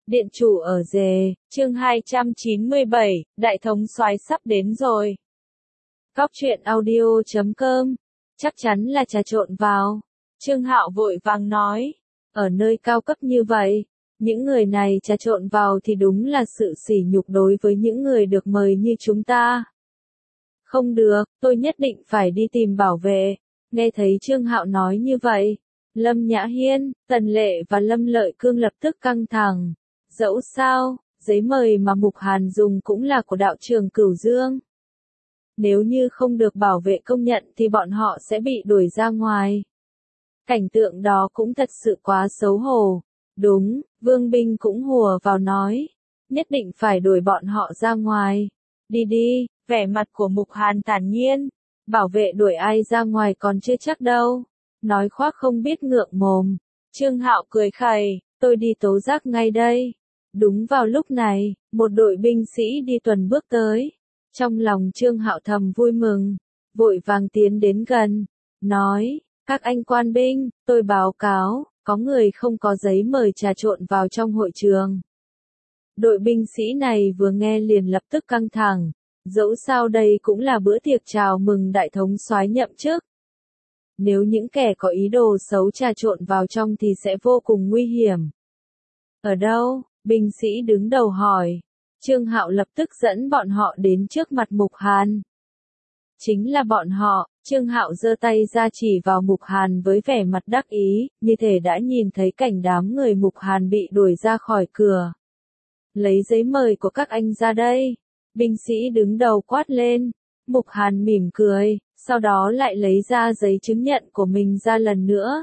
Điện chủ ở Dề, chương 297, Đại thống soái sắp đến rồi. Cóc truyện audio.com, chắc chắn là trà trộn vào. Trương Hạo vội vàng nói, ở nơi cao cấp như vậy, những người này trà trộn vào thì đúng là sự sỉ nhục đối với những người được mời như chúng ta. Không được, tôi nhất định phải đi tìm bảo vệ. Nghe thấy Trương Hạo nói như vậy, Lâm Nhã Hiên, Tần Lệ và Lâm Lợi Cương lập tức căng thẳng. Dẫu sao, giấy mời mà Mục Hàn dùng cũng là của đạo trường Cửu Dương. Nếu như không được bảo vệ công nhận thì bọn họ sẽ bị đuổi ra ngoài. Cảnh tượng đó cũng thật sự quá xấu hổ. Đúng, Vương Binh cũng hùa vào nói, nhất định phải đuổi bọn họ ra ngoài. Đi đi, vẻ mặt của Mục Hàn thản nhiên, bảo vệ đuổi ai ra ngoài còn chưa chắc đâu. Nói khoác không biết ngượng mồm. Trương Hạo cười khẩy, tôi đi tố giác ngay đây. Đúng vào lúc này, một đội binh sĩ đi tuần bước tới. Trong lòng Trương Hạo thầm vui mừng, vội vàng tiến đến gần, nói, các anh quan binh, tôi báo cáo, có người không có giấy mời trà trộn vào trong hội trường. Đội binh sĩ này vừa nghe liền lập tức căng thẳng, dẫu sao đây cũng là bữa tiệc chào mừng đại thống soái nhậm chức. Nếu những kẻ có ý đồ xấu trà trộn vào trong thì sẽ vô cùng nguy hiểm. Ở đâu? Binh sĩ đứng đầu hỏi. Trương Hạo lập tức dẫn bọn họ đến trước mặt Mục Hàn. Chính là bọn họ. Trương Hạo giơ tay ra chỉ vào Mục Hàn với vẻ mặt đắc ý, như thể đã nhìn thấy cảnh đám người Mục Hàn bị đuổi ra khỏi cửa. Lấy giấy mời của các anh ra đây. Binh sĩ đứng đầu quát lên. Mục Hàn mỉm cười, sau đó lại lấy ra giấy chứng nhận của mình ra lần nữa.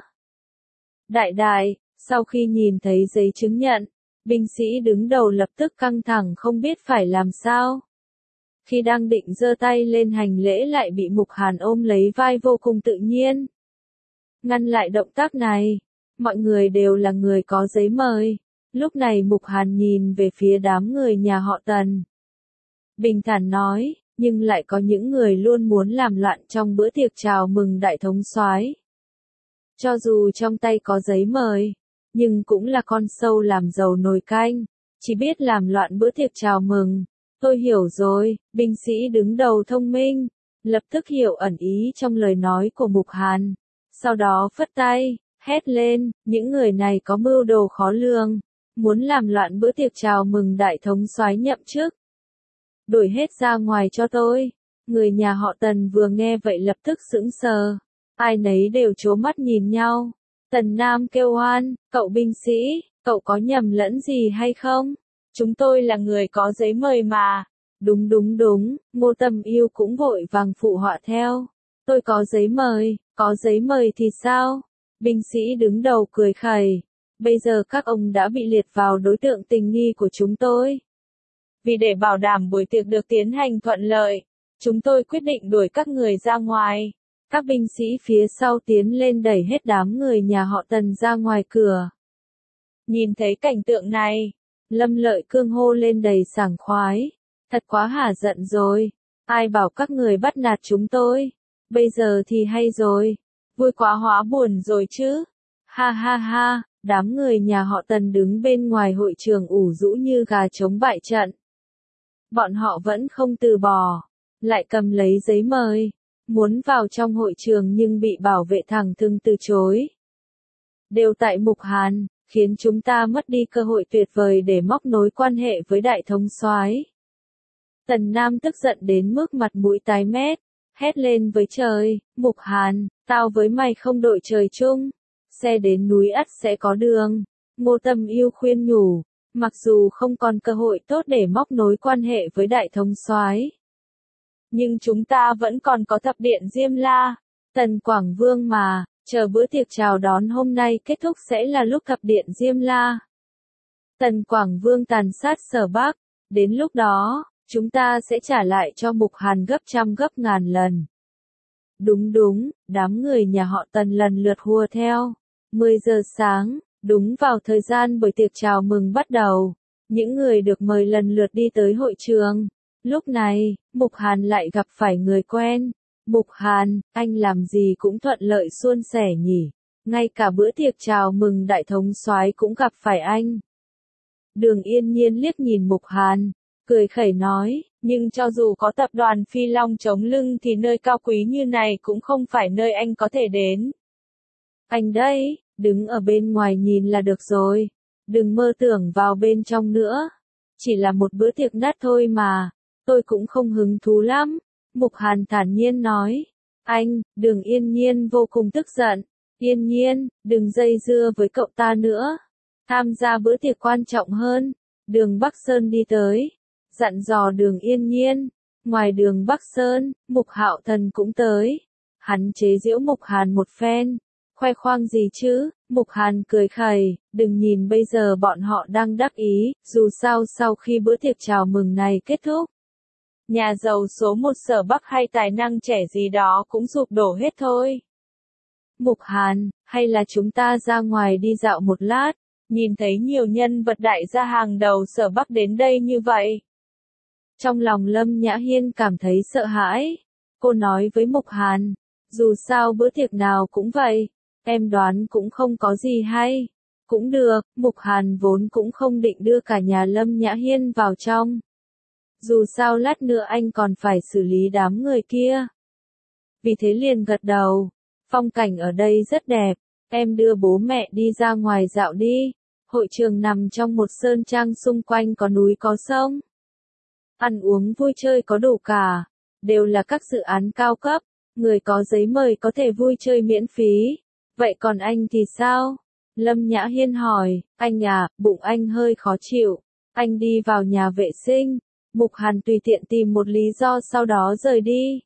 Đại, sau khi nhìn thấy giấy chứng nhận, binh sĩ đứng đầu lập tức căng thẳng không biết phải làm sao. Khi đang định giơ tay lên hành lễ lại bị Mục Hàn ôm lấy vai vô cùng tự nhiên. Ngăn lại động tác này, mọi người đều là người có giấy mời. Lúc này Mục Hàn nhìn về phía đám người nhà họ Tần. Bình thản nói, nhưng lại có những người luôn muốn làm loạn trong bữa tiệc chào mừng đại thống soái. Cho dù trong tay có giấy mời, nhưng cũng là con sâu làm dầu nồi canh, chỉ biết làm loạn bữa tiệc chào mừng. Tôi hiểu rồi, binh sĩ đứng đầu thông minh, lập tức hiểu ẩn ý trong lời nói của Mục Hàn. Sau đó phất tay, hét lên, những người này có mưu đồ khó lường, muốn làm loạn bữa tiệc chào mừng đại thống soái nhậm chức. Đuổi hết ra ngoài cho tôi. Người nhà họ Tần vừa nghe vậy lập tức sững sờ. Ai nấy đều trố mắt nhìn nhau. Tần Nam kêu oan, cậu binh sĩ, cậu có nhầm lẫn gì hay không? Chúng tôi là người có giấy mời mà. Đúng, Ngô Tâm Yêu cũng vội vàng phụ họa theo. Tôi có giấy mời thì sao? Binh sĩ đứng đầu cười khẩy. Bây giờ các ông đã bị liệt vào đối tượng tình nghi của chúng tôi. Vì để bảo đảm buổi tiệc được tiến hành thuận lợi, chúng tôi quyết định đuổi các người ra ngoài. Các binh sĩ phía sau tiến lên đẩy hết đám người nhà họ Tần ra ngoài cửa. Nhìn thấy cảnh tượng này, Lâm Lợi Cương hô lên đầy sảng khoái. Thật quá hả giận rồi. Ai bảo các người bắt nạt chúng tôi? Bây giờ thì hay rồi. Vui quá hóa buồn rồi chứ. Ha, đám người nhà họ Tần đứng bên ngoài hội trường ủ rũ như gà trống bại trận. Bọn họ vẫn không từ bỏ, lại cầm lấy giấy mời, muốn vào trong hội trường nhưng bị bảo vệ thẳng thừng từ chối. Đều tại Mục Hàn, khiến chúng ta mất đi cơ hội tuyệt vời để móc nối quan hệ với đại thống soái. Tần Nam tức giận đến mức mặt mũi tái mét, hét lên với trời, Mục Hàn, tao với mày không đội trời chung, xe đến núi ắt sẽ có đường. Ngô Tâm Yêu khuyên nhủ. Mặc dù không còn cơ hội tốt để móc nối quan hệ với đại thống soái, nhưng chúng ta vẫn còn có thập điện Diêm La, Tần Quảng Vương mà, chờ bữa tiệc chào đón hôm nay kết thúc sẽ là lúc thập điện Diêm La. Tần Quảng Vương tàn sát Sở Bắc, đến lúc đó, chúng ta sẽ trả lại cho Mục Hàn gấp trăm gấp ngàn lần. Đúng, đám người nhà họ Tần lần lượt hùa theo. 10 giờ sáng. Đúng vào thời gian buổi tiệc chào mừng bắt đầu, những người được mời lần lượt đi tới hội trường. Lúc này, Mục Hàn lại gặp phải người quen. Mục Hàn, anh làm gì cũng thuận lợi suôn sẻ nhỉ? Ngay cả bữa tiệc chào mừng đại thống soái cũng gặp phải anh. Đường Yên Nhiên liếc nhìn Mục Hàn, cười khẩy nói, nhưng cho dù có tập đoàn Phi Long chống lưng thì nơi cao quý như này cũng không phải nơi anh có thể đến. Anh đây, đứng ở bên ngoài nhìn là được rồi, đừng mơ tưởng vào bên trong nữa. Chỉ là một bữa tiệc nát thôi mà, tôi cũng không hứng thú lắm. Mục Hàn thản nhiên nói. Anh, Đường Yên Nhiên vô cùng tức giận. Yên Nhiên, đừng dây dưa với cậu ta nữa. Tham gia bữa tiệc quan trọng hơn. Đường Bắc Sơn đi tới, dặn dò Đường Yên Nhiên. Ngoài Đường Bắc Sơn, Mục Hạo Thần cũng tới. Hắn chế giễu Mục Hàn một phen. Khoe khoang gì chứ? Mục Hàn cười khẩy, đừng nhìn bây giờ bọn họ đang đắc ý, dù sao sau khi bữa tiệc chào mừng này kết thúc. Nhà giàu số một Sở Bắc hay tài năng trẻ gì đó cũng sụp đổ hết thôi. Mục Hàn, hay là chúng ta ra ngoài đi dạo một lát, nhìn thấy nhiều nhân vật đại gia hàng đầu Sở Bắc đến đây như vậy. Trong lòng Lâm Nhã Hiên cảm thấy sợ hãi. Cô nói với Mục Hàn, dù sao bữa tiệc nào cũng vậy. Em đoán cũng không có gì hay. Cũng được, Mục Hàn vốn cũng không định đưa cả nhà Lâm Nhã Hiên vào trong. Dù sao lát nữa anh còn phải xử lý đám người kia. Vì thế liền gật đầu. Phong cảnh ở đây rất đẹp. Em đưa bố mẹ đi ra ngoài dạo đi. Hội trường nằm trong một sơn trang xung quanh có núi có sông. Ăn uống vui chơi có đủ cả. Đều là các dự án cao cấp. Người có giấy mời có thể vui chơi miễn phí. Vậy còn anh thì sao? Lâm Nhã Hiên hỏi, anh à, bụng anh hơi khó chịu. Anh đi vào nhà vệ sinh. Mục Hàn tùy tiện tìm một lý do sau đó rời đi.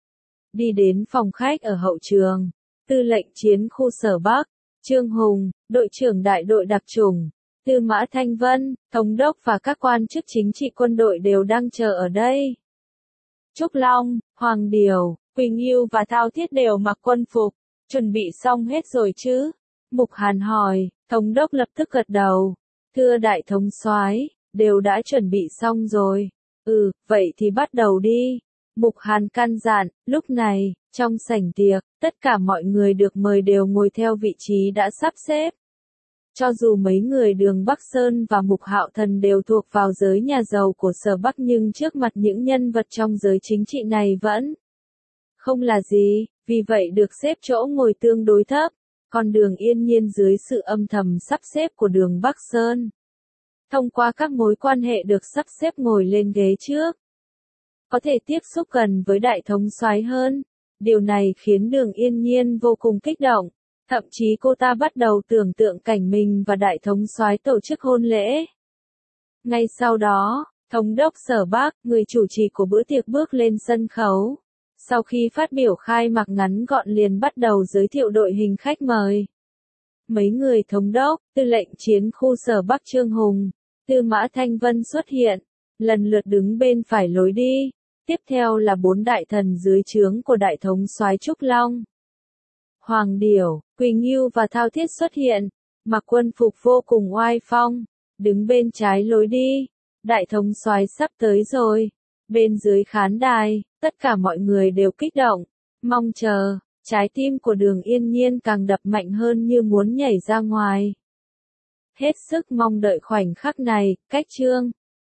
Đi đến phòng khách ở hậu trường. Tư lệnh chiến khu Sở Bắc, Trương Hùng, đội trưởng đại đội đặc chủng, Tư Mã Thanh Vân, thống đốc và các quan chức chính trị quân đội đều đang chờ ở đây. Trúc Long, Hoàng Điều, Quỳnh Yêu và Thao Thiết đều mặc quân phục. Chuẩn bị xong hết rồi chứ? Mục Hàn hỏi, thống đốc lập tức gật đầu. Thưa đại thống soái, đều đã chuẩn bị xong rồi. Vậy thì bắt đầu đi. Mục Hàn căn dặn, lúc này, trong sảnh tiệc, tất cả mọi người được mời đều ngồi theo vị trí đã sắp xếp. Cho dù mấy người Đường Bắc Sơn và Mục Hạo Thần đều thuộc vào giới nhà giàu của Sở Bắc nhưng trước mặt những nhân vật trong giới chính trị này vẫn không là gì, vì vậy được xếp chỗ ngồi tương đối thấp, còn Đường Yên Nhiên dưới sự âm thầm sắp xếp của Đường Bắc Sơn. Thông qua các mối quan hệ được sắp xếp ngồi lên ghế trước. Có thể tiếp xúc gần với đại thống soái hơn. Điều này khiến Đường Yên Nhiên vô cùng kích động. Thậm chí cô ta bắt đầu tưởng tượng cảnh mình và đại thống soái tổ chức hôn lễ. Ngay sau đó, thống đốc Sở Bắc, người chủ trì của bữa tiệc bước lên sân khấu. Sau khi phát biểu khai mạc ngắn gọn liền bắt đầu giới thiệu đội hình khách mời. Mấy người thống đốc, tư lệnh chiến khu Sở Bắc Trương Hùng, Tư Mã Thanh Vân xuất hiện, lần lượt đứng bên phải lối đi. Tiếp theo là 4 đại thần dưới trướng của đại thống soái Trúc Long. Hoàng Điểu, Quỳnh Yêu và Thao Thiết xuất hiện, mặc quân phục vô cùng oai phong, đứng bên trái lối đi. Đại thống soái sắp tới rồi. Bên dưới khán đài, tất cả mọi người đều kích động, mong chờ, trái tim của Đường Yên Nhiên càng đập mạnh hơn như muốn nhảy ra ngoài. Hết sức mong đợi khoảnh khắc này, cách chương